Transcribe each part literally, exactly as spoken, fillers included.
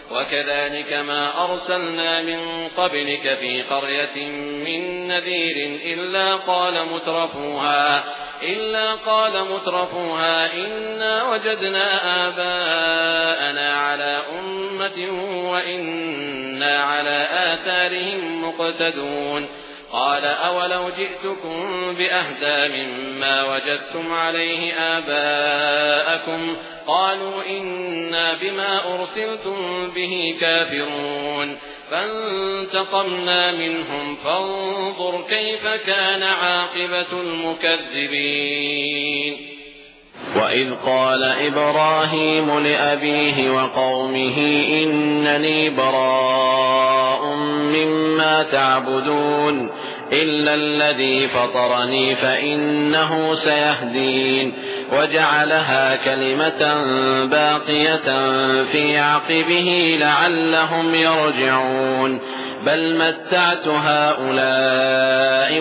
وكذلك ما أرسلنا من قبلك في قرية من نذير إلا قال مترفوها إلا قال مترفوها إنا وجدنا آباءنا على أمة وإنا على آثارهم مقتدون قال أولو جئتكم بأهدى مما وجدتم عليه آباءكم قالوا إنا بما أرسلتم به كافرون فانتقمنا منهم فانظر كيف كان عاقبة المكذبين. وإذ قال إبراهيم لأبيه وقومه إنني براء مما تعبدون إلا الذي فطرني فإنه سيهدين وجعلها كلمة باقية في عقبه لعلهم يرجعون بل متعت هؤلاء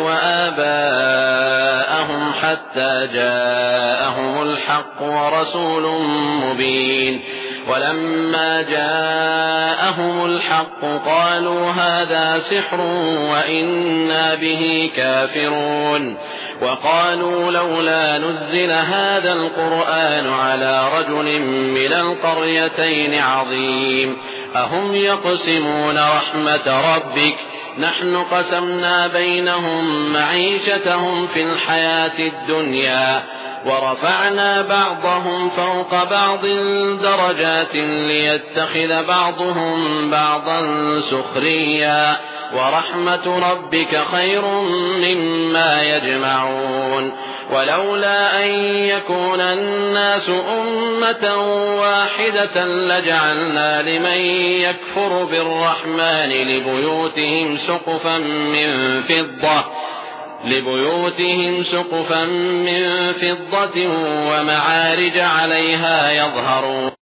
وآباءهم حتى جاءهم الحق ورسول مبين ولما جاءهم الحق قالوا هذا سحر وإنا به كافرون وقالوا لولا نزل هذا القرآن على رجل من القريتين عظيم أهم يقسمون رحمة ربك نحن قسمنا بينهم معيشتهم في الحياة الدنيا ورفعنا بعضهم فوق بعض درجات ليتخذ بعضهم بعضا سخريا ورحمة ربك خير مما يجمعون ولولا أن يكون الناس أمة واحدة لجعلنا لمن يكفر بالرحمن لبيوتهم سقفا من فضة لبيوتهم سقفا من فضة ومعارج عليها يظهرون